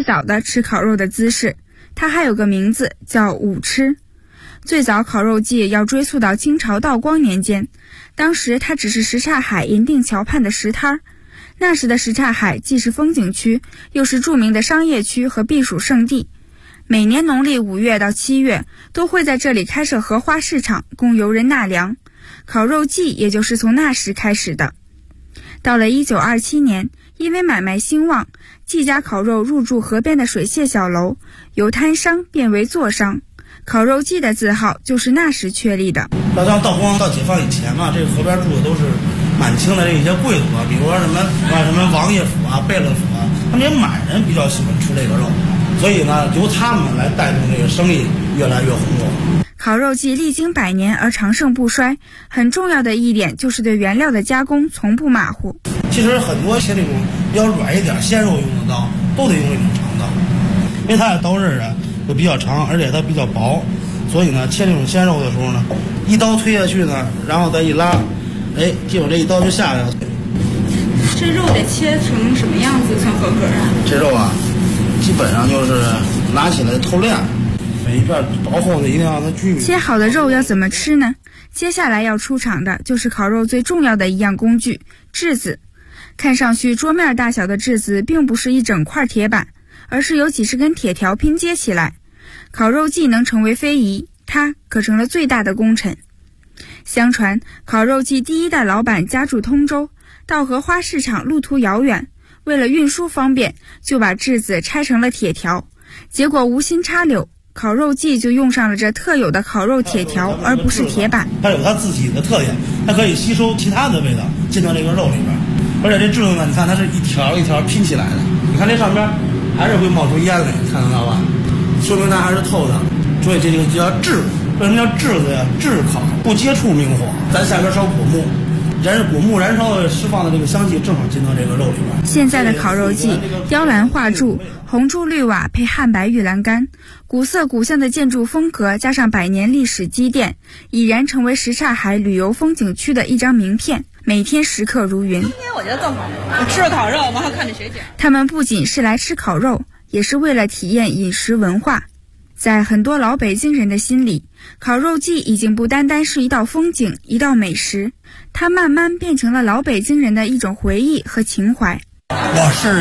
早的吃烤肉的姿势，它还有个名字叫午吃。最早烤肉季要追溯到清朝道光年间，当时它只是什刹海银锭桥畔的石滩。那时的什刹海既是风景区，又是著名的商业区和避暑胜地。每年农历5月到7月都会在这里开设荷花市场，供游人纳凉。烤肉季也就是从那时开始的。到了1927年，因为买卖兴旺，季家烤肉入驻河边的水榭小楼，由摊商变为座商。烤肉季的字号就是那时确立的。 要像道光到解放以前嘛，这个河边住的都是满清的这些贵族啊，比如说什么王爷府啊、贝勒府啊，他们这些满人比较喜欢吃这个肉，所以呢，由他们来带动这个生意越来越红火。 烤肉季历经100年而长盛不衰，很重要的一点就是对原料的加工从不马虎。 其实很多切那种比较软一点鲜肉用的刀，都得用这种长刀，因为它的刀刃啊就比较长，而且它比较薄，所以呢，切这种鲜肉的时候呢，一刀推下去呢，然后再一拉，结果这一刀就下来了。 这肉得切成什么样子算合格啊？ 这肉啊，基本上就是拿起来透亮，每一片薄厚的一定要让它均匀。 切好的肉要怎么吃呢？接下来要出场的就是烤肉最重要的一样工具——炙子。看上去桌面大小的炙子并不是一整块铁板，而是由几十根铁条拼接起来。烤肉季能成为非遗，它可成了最大的功臣。相传烤肉季第一代老板家住通州，到荷花市场路途遥远，为了运输方便，就把炙子拆成了铁条。结果无心插柳，烤肉季就用上了这特有的烤肉铁条，而不是铁板。 它有它自己的特点，它可以吸收其他的味道进到这个肉里边。而且这炙子呢，你看它是一条一条拼起来的，你看这上边还是会冒出烟来，看得到吧？说明它还是透的，所以这个就叫炙。为什么叫炙子呀？炙烤，不接触明火。咱下边烧果木，果木燃烧的释放的这个香气正好进到这个肉里边。 现在的烤肉季，雕栏画柱、红朱绿瓦配汉白玉栏杆，古色古香的建筑风格加上100年历史积淀，已然成为什刹海旅游风景区的一张名片，每天食客如云。 今天我觉得更好，我吃了烤肉，完后看着雪景。 他们不仅是来吃烤肉，也是为了体验饮食文化。在很多老北京人的心里，烤肉季已经不单单是一道风景、一道美食，它慢慢变成了老北京人的一种回忆和情怀。 我是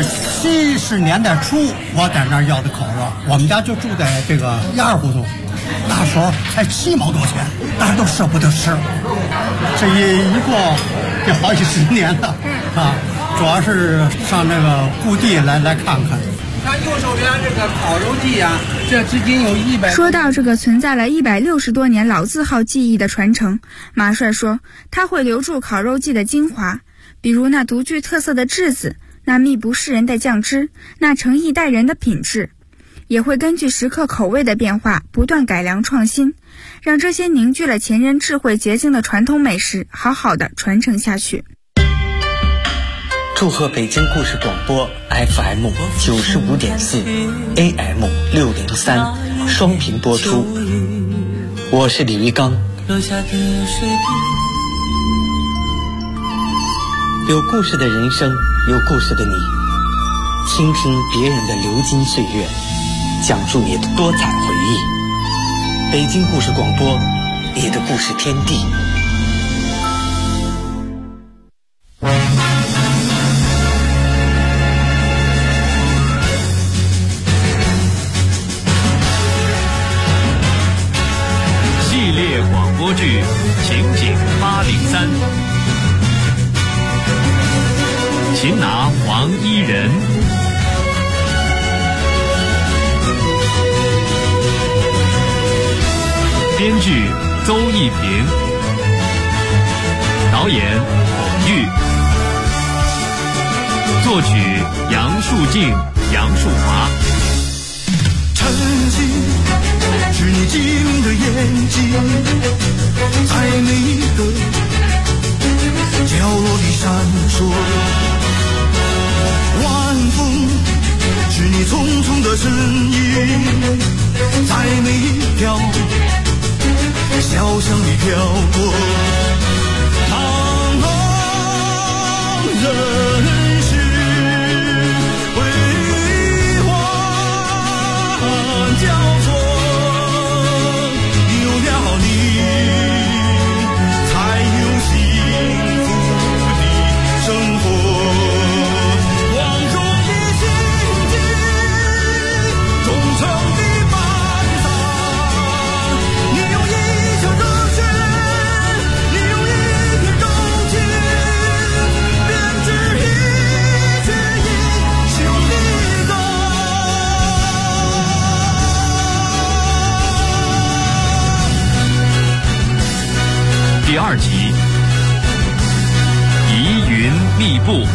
70年代初我在那儿要的烤肉，我们家就住在这个1胡同，那时候才7毛多钱，大家都舍不得吃。这一过就好几10年了啊，主要是上那个故地来看看。 看右手边这个烤肉季啊，这至今有100。 说到这个存在了160多年老字号技艺的传承，马帅说他会留住烤肉季的精华，比如那独具特色的炙子，那秘不示人的酱汁，那诚意待人的品质，也会根据食客口味的变化不断改良创新，让这些凝聚了前人智慧结晶的传统美食好好的传承下去。 祝贺北京故事广播 FM 95.4 AM 603双频播出，我是李玉刚。有故事的人生，有故事的你，倾听别人的流金岁月，讲述你的多彩回忆。北京故事广播，你的故事天地。 系列广播剧《情景803》，擒拿黄衣人。编剧邹一平，导演孔玉，作曲杨树静、杨树华。 沉浸是你晶莹的眼睛，在每一个角落里闪烁。晚风是你匆匆的身影，在每一条小巷里飘过。茫茫人世辉煌， 2集，疑云密布。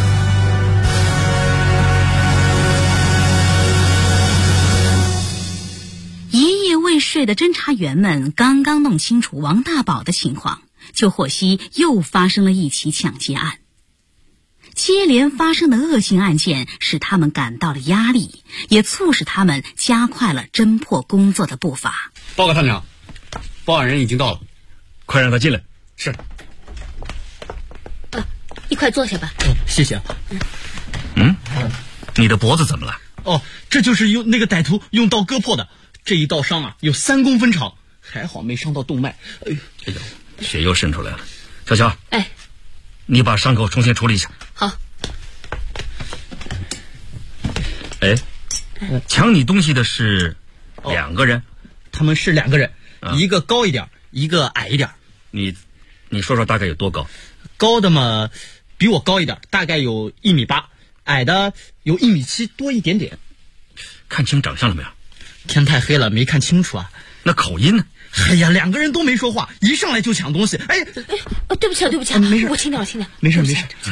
一夜未睡的侦查员们刚刚弄清楚王大宝的情况，就获悉又发生了一起抢劫案。接连发生的恶性案件使他们感到了压力，也促使他们加快了侦破工作的步伐。 报告探长，报案人已经到了， 快让他进来。 是。 你快坐下吧。 谢谢啊。 你的脖子怎么了？ 这就是那个歹徒用刀割破的，这一刀伤啊有3公分长，还好没伤到动脉。哎呦， 血又渗出来了。小乔，你把伤口重新处理一下。 好。 抢你东西的是2个人？ 他们是2个人，一个高一点，一个矮一点。 你说说大概有多高？ 高的嘛比我高一点，大概有1.8米，矮的有1.7米多一点点。 看清长相了没有？ 天太黑了没看清楚啊。 那口音呢？ 哎呀，2个人都没说话，一上来就抢东西。 对不起啊， 没事， 我轻点。 没事。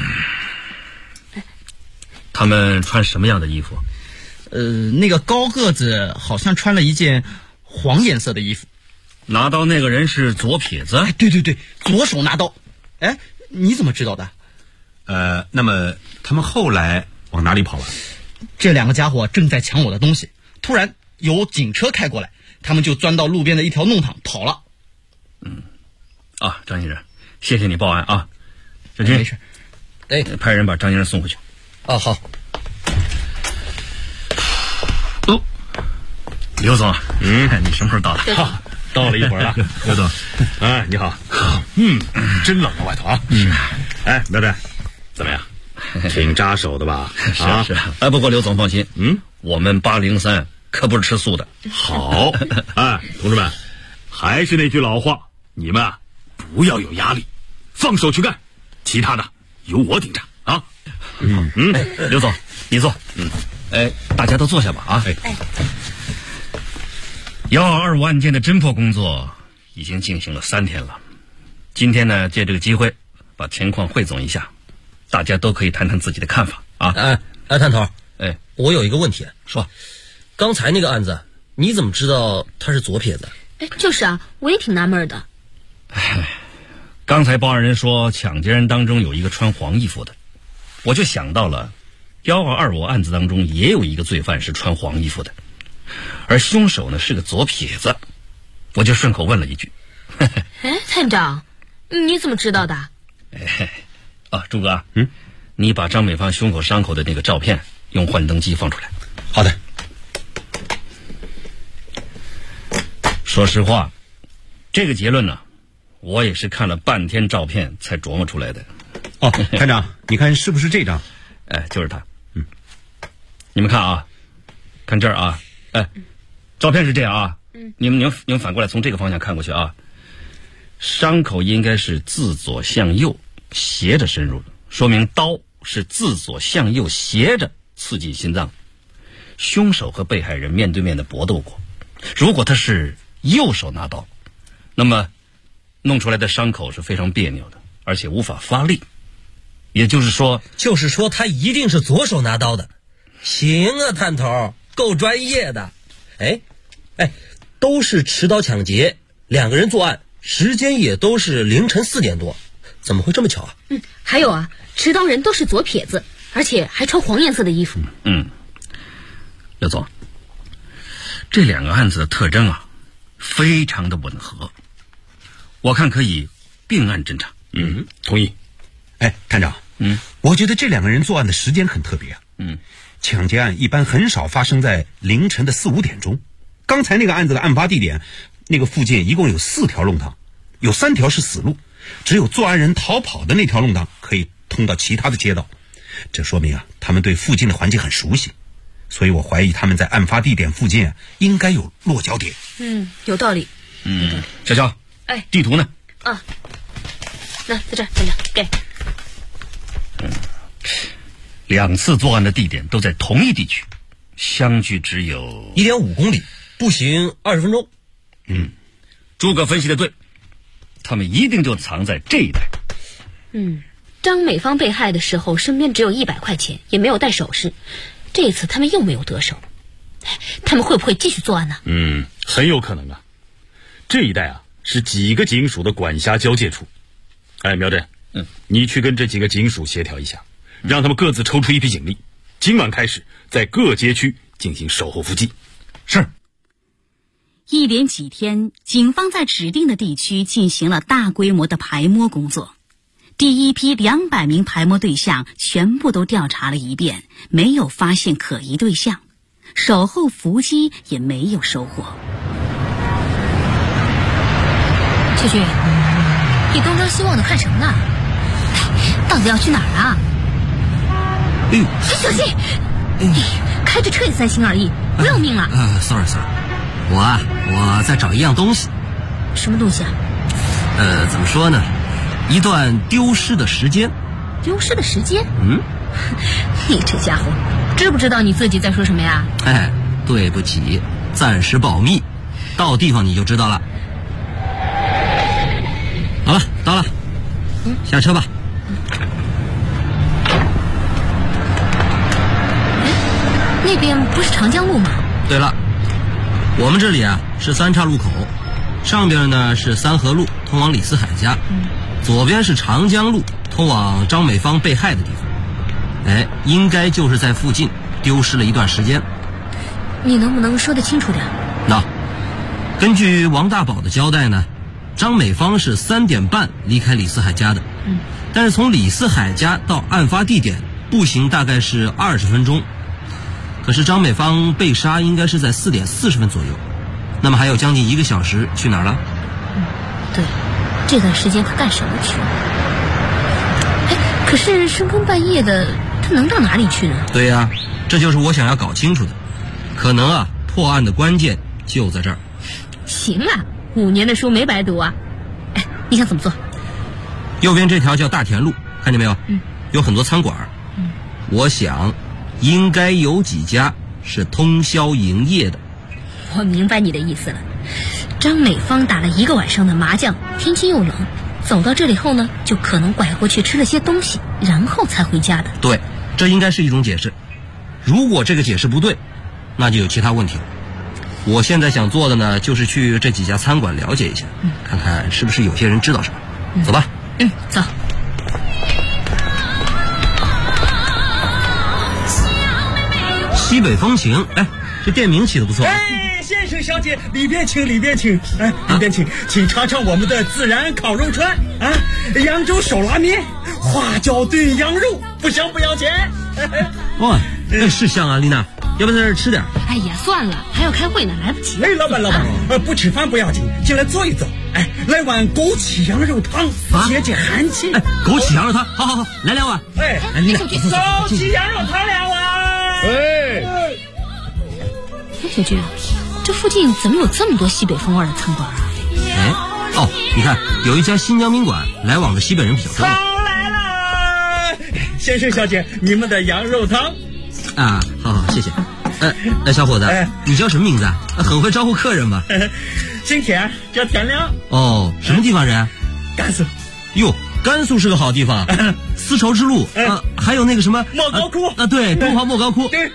他们穿什么样的衣服？ 那个高个子好像穿了一件黄颜色的衣服。 拿刀那个人是左撇子？ 对，左手拿刀。你怎么知道的？ 那么他们后来往哪里跑了？ 这2个家伙正在抢我的东西，突然有警车开过来，他们就钻到路边的一条弄堂跑了。 张先生，谢谢你报案啊。小军， 没事。 派人把张先生送回去。 好。 刘总，你什么时候到的？ 好，到了一会儿了。刘总，你好。真冷啊，外头啊。苗队，怎么样？挺扎手的吧？ 是。不过刘总放心，我们803可不是吃素的。 好，同志们，还是那句老话，你们不要有压力，放手去干，其他的由我顶着啊。 刘总，你坐。大家都坐下吧。125案件的侦破工作已经进行了3天了。今天呢，借这个机会把情况汇总一下，大家都可以谈谈自己的看法啊。 探头，我有一个问题，说，刚才那个案子，你怎么知道他是左撇子？ 就是啊，我也挺纳闷的。 刚才报案人说抢劫人当中有一个穿黄衣服的，我就想到了122案子当中也有一个罪犯是穿黄衣服的，而凶手呢是个左撇子，我就顺口问了一句。 探长，你怎么知道的？ 朱哥，你把张美芳胸口伤口的那个照片用幻灯机放出来。 好的。 说实话，这个结论呢，我也是看了半天照片才琢磨出来的。 探长，你看是不是这张？ 就是他。你们看啊，看这儿啊，照片是这样啊。你们反过来从这个方向看过去啊。伤口应该是自左向右斜着深入的，说明刀是自左向右斜着刺进心脏。凶手和被害人面对面的搏斗过，如果他是右手拿刀，那么弄出来的伤口是非常别扭的，而且无法发力。也就是说他一定是左手拿刀的。行啊，探头，够专业的。都是持刀抢劫，2个人作案，时间也都是凌晨4点多，怎么会这么巧啊？ 还有啊，持刀人都是左撇子，而且还穿黄颜色的衣服。 刘总，这2个案子的特征啊，非常的吻合，我看可以并案侦查。 同意。探长，我觉得这2个人作案的时间很特别啊。抢劫案一般很少发生在凌晨的4、5点钟。刚才那个案子的案发地点，那个附近一共有4条弄堂，有3条是死路，只有作案人逃跑的那条弄堂可以通到其他的街道。这说明他们对附近的环境很熟悉，所以我怀疑他们在案发地点附近应该有落脚点。 有道理。 小乔，地图呢？ 那在这儿，站着，给。 2次作案的地点都在同一地区，相距只有 1.5公里，步行20分钟。 诸葛分析的对， 他们一定就藏在这一带。 张美芳被害的时候身边只有100块钱，也没有带首饰，这一次他们又没有得手，他们会不会继续作案呢？ 很有可能啊。这一带啊是几个警署的管辖交界处。哎，苗振，你去跟这几个警署协调一下，让他们各自抽出一批警力，今晚开始在各街区进行守候伏击。 是。 一连几天，警方在指定的地区进行了大规模的排摸工作。第一批200名排摸对象全部都调查了一遍，没有发现可疑对象，守候伏击也没有收获。 秋菊，你东张西望的看什么呢？到底要去哪儿啊？小心！开着车也3心2意，不要命了。 sorry， 我在找一样东西。 什么东西啊？ 怎么说呢？一段丢失的时间。 丢失的时间？你这家伙，知不知道你自己在说什么呀？ 对不起，暂时保密，到地方你就知道了。好了，到了，下车吧。 那边不是长江路吗？ 对了，我们这里啊是3岔路口，上边呢是3河路通往李四海家，左边是长江路通往张美芳被害的地方。应该就是在附近丢失了一段时间。 你能不能说得清楚点？ 根据王大宝的交代呢，张美芳是3点半离开李四海家的，但是从李四海家到案发地点步行大概是20分钟。可是张美芳被杀应该是在4点40分左右，那么还有将近1个小时去哪儿了？ 对，这段时间他干什么去了？可是深更半夜的，他能到哪里去呢？ 对呀，这就是我想要搞清楚的。可能啊，破案的关键就在这儿。 行了，5年的书没白读啊。你想怎么做？ 右边这条叫大田路，看见没有？有很多餐馆。我想应该有几家是通宵营业的。 我明白你的意思了。张美芳打了1个晚上的麻将，天气又冷，走到这里后呢，就可能拐过去吃了些东西，然后才回家的。 对，这应该是一种解释。如果这个解释不对，那就有其他问题了。我现在想做的呢，就是去这几家餐馆了解一下，看看是不是有些人知道什么。走吧。 走。 西北风情，这店名起得不错。 先生小姐，里边请，里边请，里边请，请尝尝我们的孜然烤肉串扬州手拉面，花椒炖羊肉，不香不要钱。 是香啊，丽娜，要不在这儿吃点？ 哎呀，算了，还要开会呢，来不及。 老板，不吃饭不要紧，进来坐一坐。来碗枸杞羊肉汤，解解寒气。 枸杞羊肉汤，好，来2碗。丽娜， 枸杞羊肉汤2碗。 小菊，这附近怎么有这么多西北风味的餐馆啊？ 你看有一家新疆宾馆，来往的西北人比较多。 汤来了，先生小姐，你们的羊肉汤。 好，谢谢。小伙子，你叫什么名字啊？很会招呼客人吧？ 姓田，叫田亮。 什么地方人？ 甘肃。 哟，甘肃是个好地方，丝绸之路还有那个什么莫高窟对，中华莫高窟。对，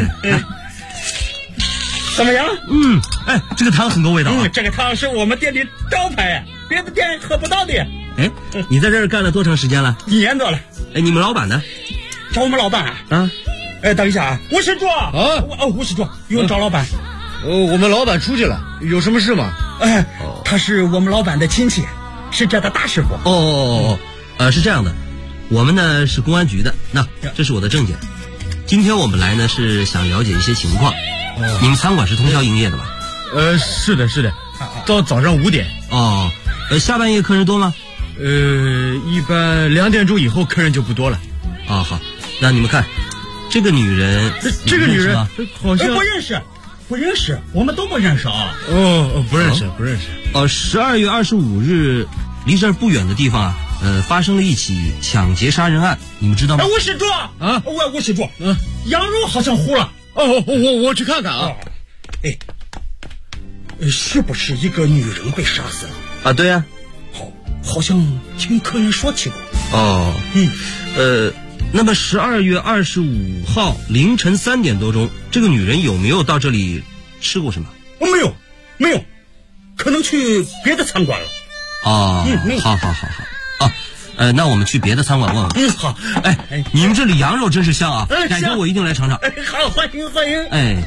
怎么样？ 这个汤很够味道啊。 这个汤是我们店里招牌，别的店喝不到的。 你在这儿干了多长时间了 ？1年多了。 你们老板呢？ 找我们老板等一下啊，吴师傅吴师傅，有人找老板。 我们老板出去了，有什么事吗？ 他是我们老板的亲戚，是这的大师傅。 是这样的，我们呢是公安局的，这是我的证件。今天我们来呢是想了解一些情况。你们餐馆是通宵营业的吧？ 是的，到早上5点。 下半夜客人多吗？ 一般2点钟以后客人就不多了。 好，那你们看，这个女人， 这个女人好像不认识，我们都不认识啊。 不认识。 12月25日，离这儿不远的地方发生了一起抢劫杀人案，你们知道吗？ 吴师傅吴师傅，羊肉好像糊了。 我去看看啊。 是不是一个女人被杀死了？ 对呀。 好像听客人说起过。 哦，那么12月25号凌晨3点多钟，这个女人有没有到这里吃过什么？ 没有，可能去别的餐馆了。 哦，好。那我们去别的餐馆问问。 好。 你们这里羊肉真是香啊！改天我一定来尝尝。 好，欢迎。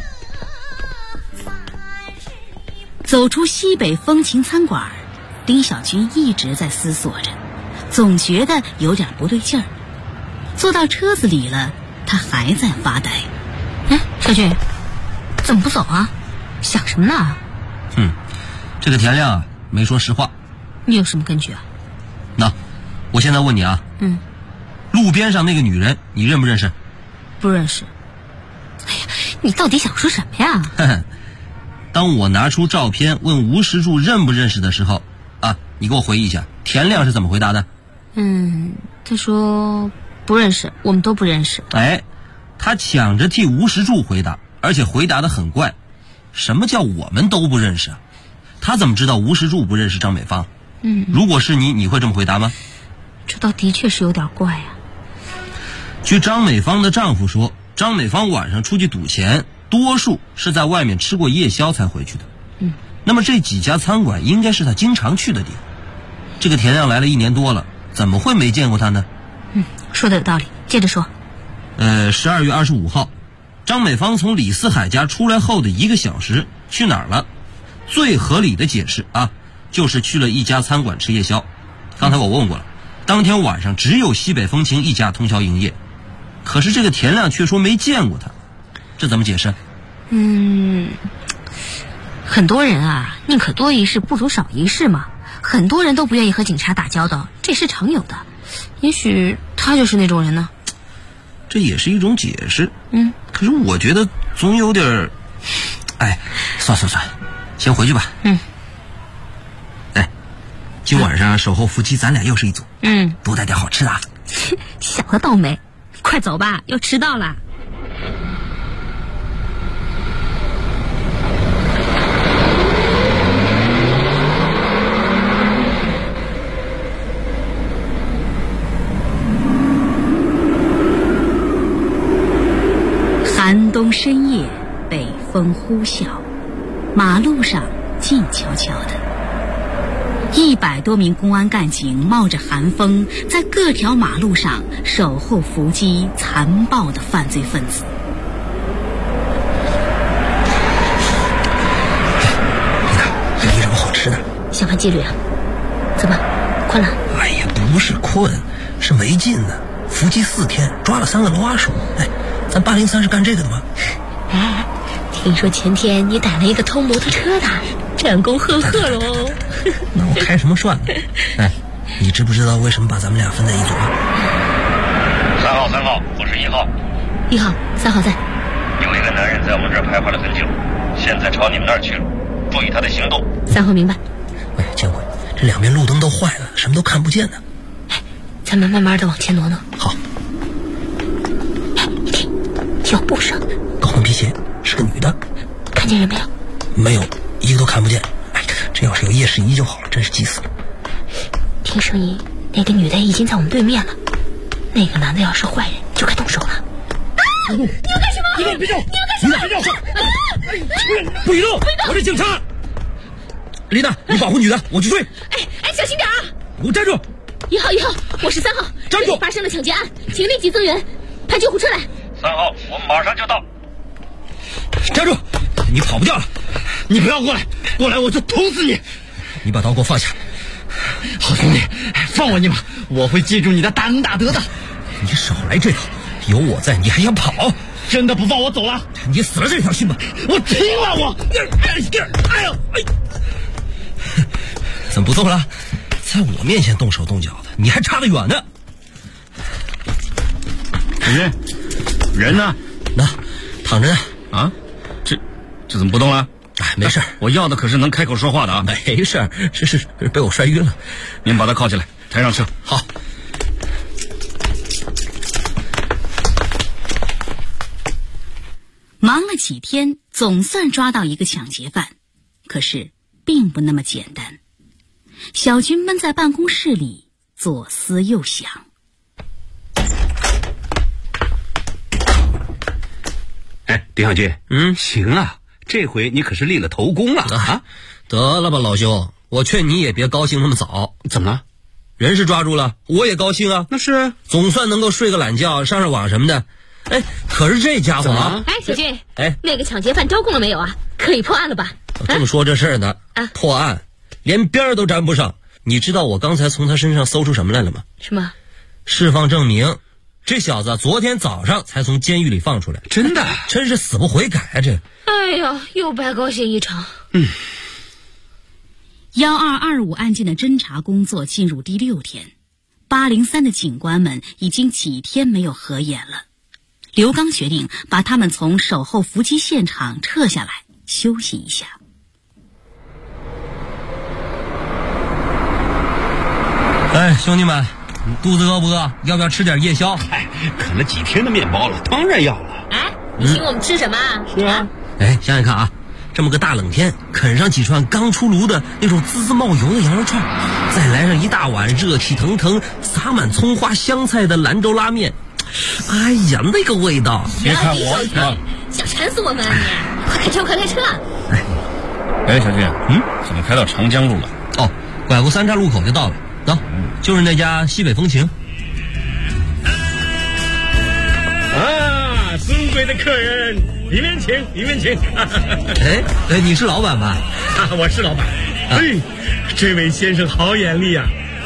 走出西北风情餐馆，李小军一直在思索着，总觉得有点不对劲儿。坐到车子里了，他还在发呆。 小军，怎么不走啊？想什么呢？ 这个田亮啊，没说实话。 你有什么根据啊？ 那我现在问你啊，路边上那个女人你认不认识？ 不认识。哎呀，你到底想说什么呀？ 当我拿出照片问吴石柱认不认识的时候啊，你给我回忆一下田亮是怎么回答的？ 他说不认识，我们都不认识。 他抢着替吴石柱回答，而且回答得很怪。什么叫我们都不认识啊？他怎么知道吴石柱不认识张美芳？如果是你会这么回答吗？ 这倒的确是有点怪啊。 据张美芳的丈夫说，张美芳晚上出去赌钱，多数是在外面吃过夜宵才回去的。那么这几家餐馆应该是他经常去的地方。这个田亮来了1年多了，怎么会没见过他呢？ 说的有道理，接着说。 12月25号，张美芳从李四海家出来后的1个小时去哪儿了？最合理的解释啊，就是去了一家餐馆吃夜宵。刚才我问过了，当天晚上只有西北风情一家通宵营业，可是这个田亮却说没见过他，这怎么解释？ 很多人啊，宁可多一事不如少一事嘛。很多人都不愿意和警察打交道，这是常有的。也许他就是那种人呢。 这也是一种解释。可是我觉得总有点算，先回去吧。今晚上守候夫妻咱俩又是一组。多带点好吃的啊。 想得倒美，快走吧，要迟到了。 寒冬深夜，北风呼啸，马路上静悄悄的。100多名公安干警冒着寒风，在各条马路上守候伏击残暴的犯罪分子。 没什么好吃的？ 想看纪律啊？怎么困了？ 不是困，是没劲呢。伏击4天，抓了3个老阿鼠。咱803是干这个的吗？ 听说前天你逮了一个偷摩托车的，战功赫赫喽。 那我开什么涮呢？你知不知道为什么把咱们俩分在一组啊 ？3号，我是1号。 1号，3号在。 有一个男人在我们这儿徘徊了很久，现在朝你们那儿去了，注意他的行动。 3号明白。 建辉，这2边路灯都坏了，什么都看不见呢。 咱们慢慢的往前挪挪。 好。 脚步声， 高跟皮鞋，是个女的。 看见人没有？ 没有，一个都看不见。这要是有夜视仪就好了，真是急死了。 听声音，那个女的已经在我们对面了。那个男的要是坏人，就该动手了。你要干什么？ 别动！别动！不许动！我是警察。 丽娜，你保护女的，我去追。 小心点啊！ 给我站住 ！1号，我是3号。 站住！ 发生了抢劫案，请立即增援，派救护车来。 3号，我们马上就到。 站住！你跑不掉了！ 你不要过来我就捅死你！ 你把刀给我放下。 好兄弟，放我一马，我会记住你的大恩大德的。 你少来这套，有我在，你还想跑？ 真的不放我走了？ 你死了这条心吧！ 我拼了！我， 怎么不动了？在我面前动手动脚的，你还差得远呢。 人呢？ 那躺着呢。 啊？这怎么不动了？ 没事， 我要的可是能开口说话的啊！ 没事，是被我摔晕了。 您把他铐起来，抬上车。 好。 忙了几天，总算抓到一个抢劫犯，可是并不那么简单。 小军闷在办公室里，左思右想。 哎，丁小军，行啊，这回你可是立了头功了啊！ 得了吧，老兄，我劝你也别高兴那么早。 怎么了？ 人是抓住了，我也高兴啊。 那是， 总算能够睡个懒觉，上上网什么的。哎，可是这家伙啊！ 哎，小军，那个抢劫犯招供了没有啊？可以破案了吧？ 正说这事儿呢，破案连边儿都沾不上。你知道我刚才从他身上搜出什么来了吗？ 什么？ 释放证明。这小子昨天早上才从监狱里放出来， 真的， 真是死不悔改啊！这， 哎呀，又白高兴一场。 1225案件的侦查工作进入第6天，803的警官们已经几天没有合眼了。刘刚决定把他们从守候伏击现场撤下来休息一下。 哎，兄弟们，肚子饿不饿？要不要吃点夜宵？ 哎，啃了几天的面包了，当然要了。 哎，你请我们吃什么？ 是啊。 哎，想想看啊，这么个大冷天，啃上几串刚出炉的那种滋滋冒油的羊肉串，再来上一大碗热气腾腾、撒满葱花香菜的兰州拉面，哎呀，那个味道！ 别看我啊，想馋死我们啊你！快开车，快开车！ 哎，小军，怎么开到长江路了？ 哦，拐过3岔路口就到了。走，就是那家西北风情。 啊，尊贵的客人，里面请，里面请。 哎，你是老板吧？ 我是老板。哎，这位先生好眼力啊！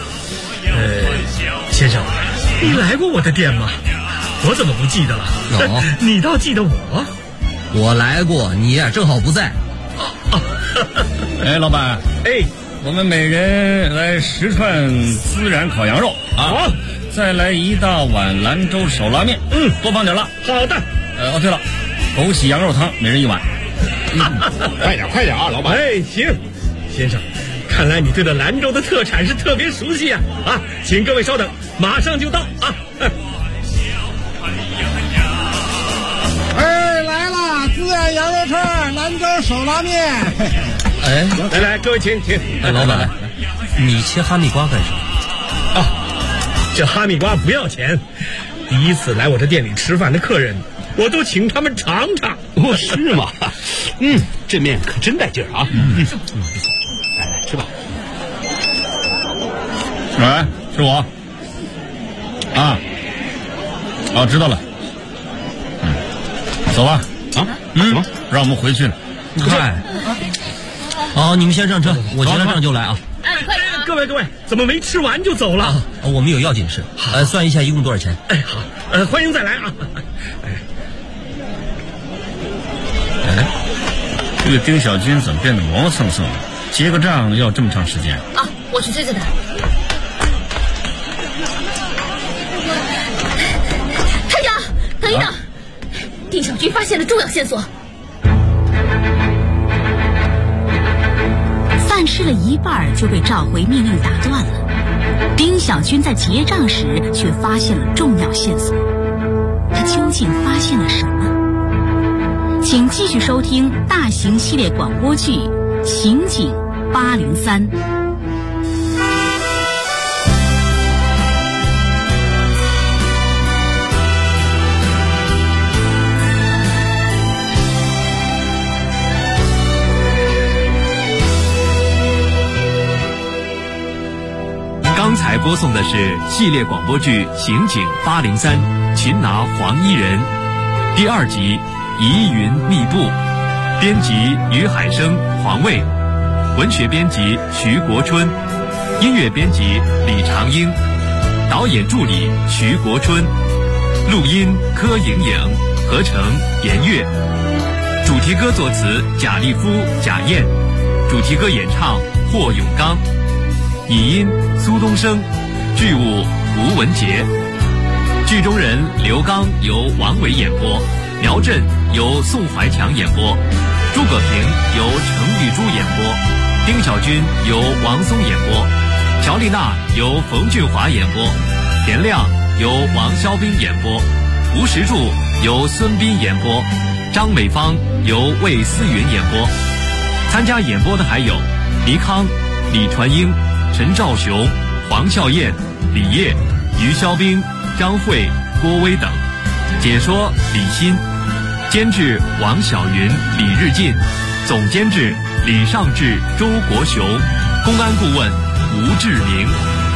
先生，你来过我的店吗？我怎么不记得了？你倒记得我。 我来过，你呀正好不在。 哎，老板，我们每人来10串孜然烤羊肉啊，好，再来1大碗兰州手拉面，多放点了。 好的。 对了，枸杞羊肉汤每人1碗。 快点啊，老板。 行，先生，看来你对这兰州的特产是特别熟悉啊！请各位稍等，马上就到啊。 来了，孜然羊肉串、兰州手拉面。 来，各位请。 哎，老板，你切哈密瓜干什么？ 这哈密瓜不要钱。第一次来我这店里吃饭的客人，我都请他们尝尝。 是吗？这面可真带劲儿啊！来吃吧。 喂，是我。知道了。走吧。让我们回去了。 嗨。你们先上车，我结了账就来啊！ 各位，怎么没吃完就走了？ 我们有要紧事，算一下一共多少钱？ 好，欢迎再来啊！ 这个丁小军怎么变得磨磨蹭蹭的？结个账要这么长时间？ 我去追着他。探长，等一等，丁小军发现了重要线索。 饭吃了一半就被召回命令打断了。丁小军在结账时却发现了重要线索，他究竟发现了什么？请继续收听大型系列广播剧《刑警803》。 刚才播送的是系列广播剧《刑警803》，擒拿黄衣人，第2集疑云密布，编辑于海生、黄卫，文学编辑徐国春，音乐编辑李长英，导演助理徐国春，录音柯莹莹，合成严月，主题歌作词贾立夫、贾燕，主题歌演唱霍永刚，拟音苏东升，剧务吴文杰，剧中人刘刚由王伟演播，苗震由宋怀强演播，诸葛平由程玉珠演播，丁小军由王松演播，乔丽娜由冯俊华演播，田亮由王肖斌演播，吴石柱由孙斌演播，张美芳由魏思云演播。参加演播的还有黎康、李传英、 陈兆雄、黄笑燕、李烨、于肖兵、张慧、郭威等，解说李欣，监制王晓云、李日进，总监制李尚志、周国雄，公安顾问吴志明。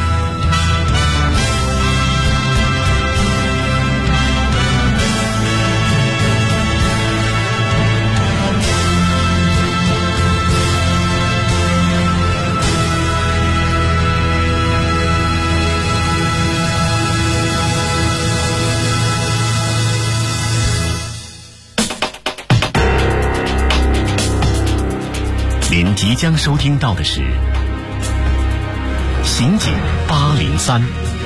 您即将收听到的是《刑警803》。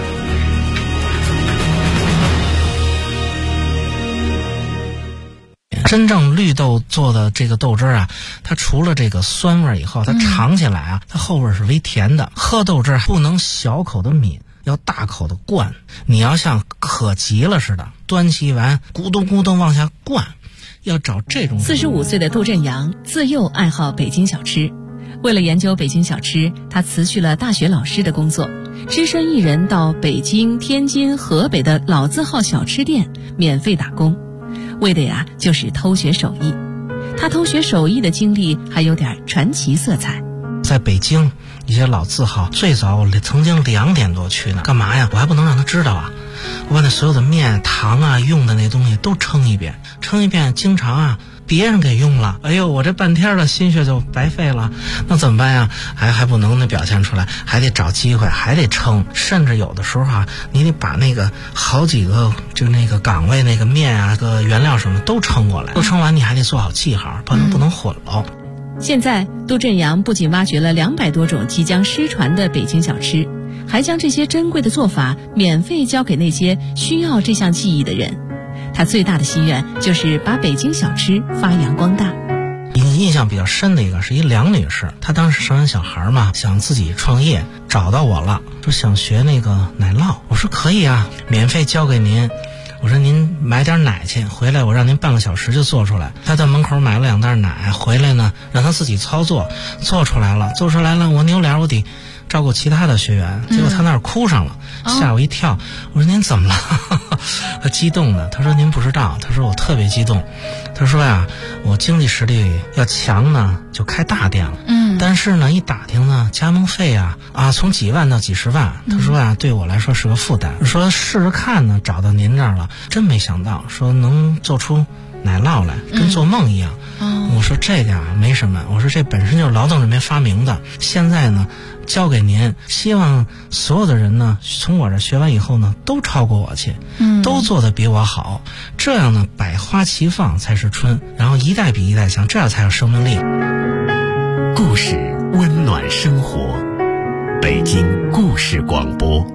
真正绿豆做的这个豆汁啊，它除了这个酸味以后，它尝起来啊，它后味是微甜的。喝豆汁不能小口的抿，要大口的灌。你要像渴急了似的，端起一碗咕咚咕咚往下灌。要找这种。 45岁的杜振阳自幼爱好北京小吃，为了研究北京小吃，他辞去了大学老师的工作，只身一人到北京、天津、河北的老字号小吃店免费打工，为的呀就是偷学手艺。他偷学手艺的经历还有点传奇色彩。 在北京一些老字号，最早我曾经2点多去呢，干嘛呀？我还不能让他知道啊！我把那所有的面、糖啊、用的那东西都称一遍，经常啊别人给用了，哎呦，我这半天的心血就白费了，那怎么办呀？还不能表现出来，还得找机会，还得称，甚至有的时候啊，你得把那个好几个就那个岗位那个面啊、个原料什么都称过来，都称完你还得做好记号，不能混喽。 现在杜振阳不仅挖掘了200多种即将失传的北京小吃，还将这些珍贵的做法免费交给那些需要这项技艺的人。他最大的心愿就是把北京小吃发扬光大。 印象比较深的一个是一梁女士，她当时生完小孩嘛，想自己创业，找到我了，说想学那个奶酪。我说可以啊，免费交给您。我说您买点奶去，回来我让您半个小时就做出来。他在门口买了2袋奶，回来呢让他自己操作，做出来了，我扭脸我得照顾其他的学员，结果他那儿哭上了，吓我一跳。我说您怎么了？他激动的，他说您不知道，他说我特别激动，他说呀，我经济实力要强呢就开大店了，但是呢一打听呢加盟费啊从几万到几十万，他说呀对我来说是个负担，说试试看呢，找到您这儿了，真没想到说能做出奶酪来，跟做梦一样。我说这个没什么，我说这本身就是劳动人民发明的，现在呢交给您，希望所有的人呢从我这学完以后呢都超过我去，都做得比我好，这样呢百花齐放才是春，然后一代比一代强，这样才有生命力。 故事温暖生活，北京故事广播。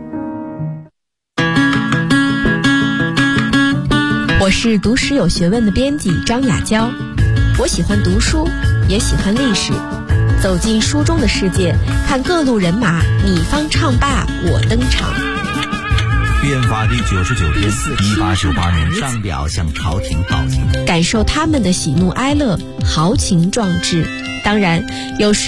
我是读史有学问的编辑张雅娇，我喜欢读书，也喜欢历史，走进书中的世界，看各路人马你方唱罢我登场。 变法第99天，1898年上表向朝廷报警， 感受他们的喜怒哀乐、豪情壮志。当然有时